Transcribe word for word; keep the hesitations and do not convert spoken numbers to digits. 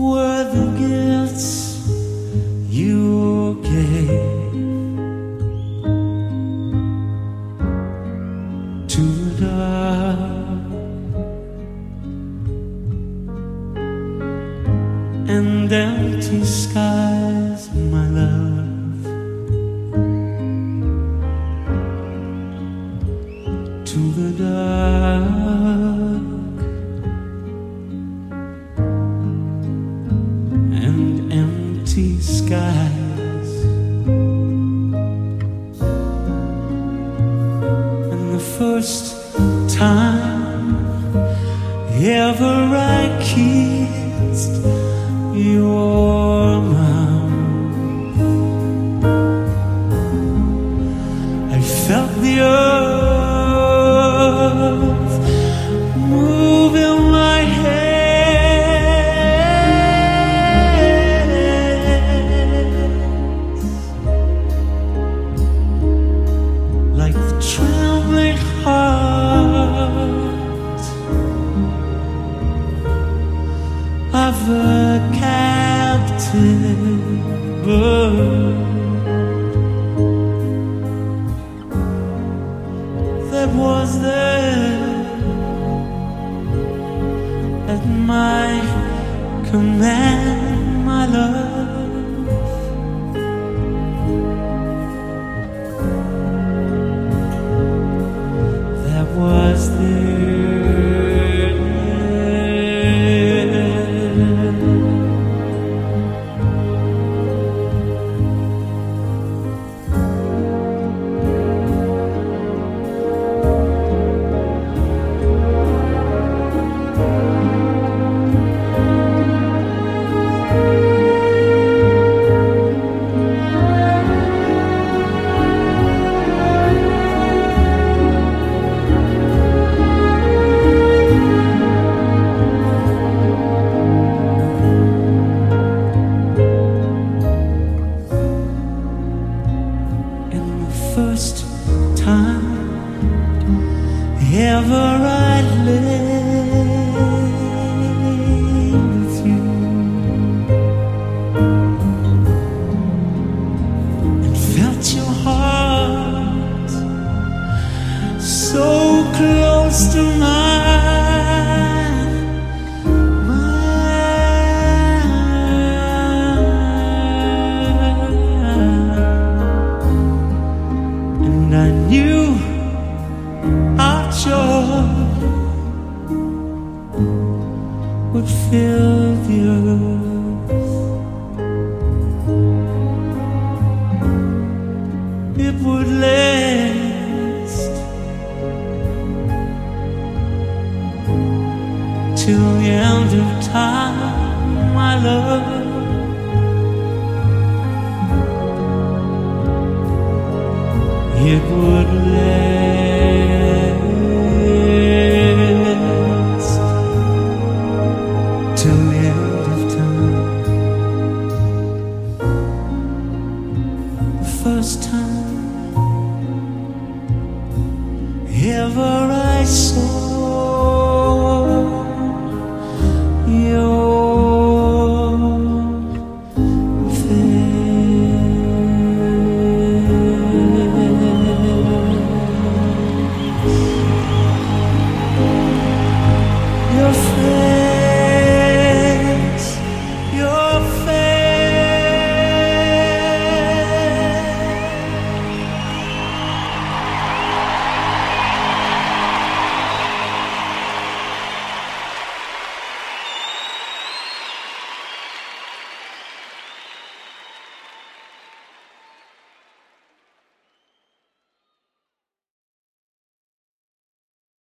were the gifts you gave to the dark, and empty skies, my love, to the dark, and empty skies, and the first time ever I kissed your mouth, I felt the earth move in my hands, like the trembling heart of a captive bird that was there at my command, my love, that was there. First time ever I lay with you and felt your heart so close to mine, and I knew our joy would fill the earth. It would last till the end of time, my love. It would last